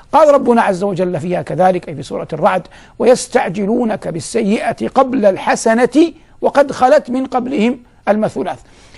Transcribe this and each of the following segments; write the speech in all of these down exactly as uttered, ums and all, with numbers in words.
قال ربنا عز وجل فيها كذلك أي في سورة الرعد: ويستعجلونك بالسيئة قبل الحسنة وقد خلت من قبلهم المثلات.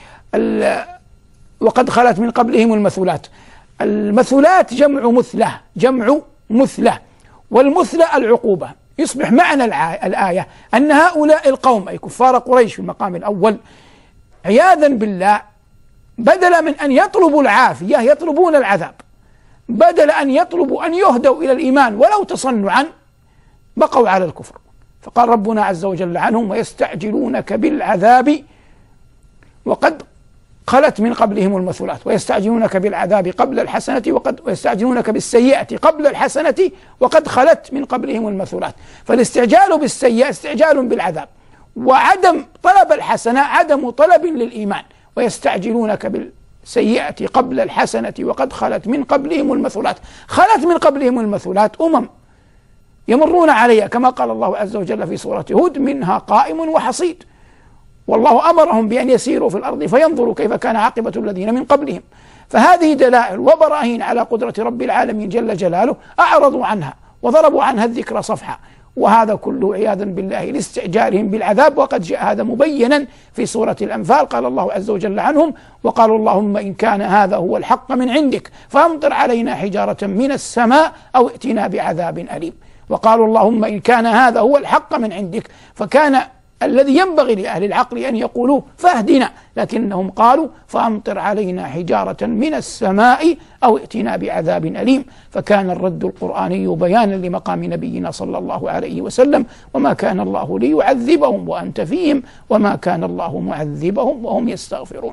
وقد خلت من قبلهم المثلات. المثلات جمع مثلة، جمع مثلة، والمثلة العقوبة. يصبح معنى الآية أن هؤلاء القوم أي كفار قريش في المقام الأول عياذا بالله، بدل من أن يطلبوا العافية يطلبون العذاب، بدل أن يطلبوا أن يهدوا إلى الإيمان ولو تصنعا بقوا على الكفر. فقال ربنا عز وجل عنهم: ويستعجلونك بالعذاب وقد خلت من قبلهم المثلات. ويستعجلونك بالعذاب قبل الحسنة وقد ويستعجلونك بالسيئة قبل الحسنة وقد خلت من قبلهم المثلات. فالاستعجال بالسيئة استعجال بالعذاب، وعدم طلب الحسنة عدم طلب للإيمان. ويستعجلونك بالسيئة قبل الحسنة وقد خلت من قبلهم المثلات. خلت من قبلهم المثلات أمم يمرون عليها، كما قال الله عز وجل في سورة هود: منها قائم وحصيد. والله أمرهم بأن يسيروا في الأرض فينظروا كيف كان عاقبة الذين من قبلهم. فهذه دلائل وبراهين على قدرة رب العالمين جل جلاله، أعرضوا عنها وضربوا عنها الذكر صفحا، وهذا كله عياذا بالله لاستعجالهم بالعذاب. وقد جاء هذا مبينا في سورة الأنفال، قال الله عز وجل عنهم: وقالوا اللهم إن كان هذا هو الحق من عندك فأمطر علينا حجارة من السماء أو ائتنا بعذاب أليم. وقالوا اللهم إن كان هذا هو الحق من عندك، فكان الذي ينبغي لأهل العقل أن يقولوا فاهدنا، لكنهم قالوا فأمطر علينا حجارة من السماء أو ائتنا بعذاب أليم. فكان الرد القرآني بيانا لمقام نبينا صلى الله عليه وسلم: وما كان الله ليعذبهم وأنت فيهم وما كان الله معذبهم وهم يستغفرون.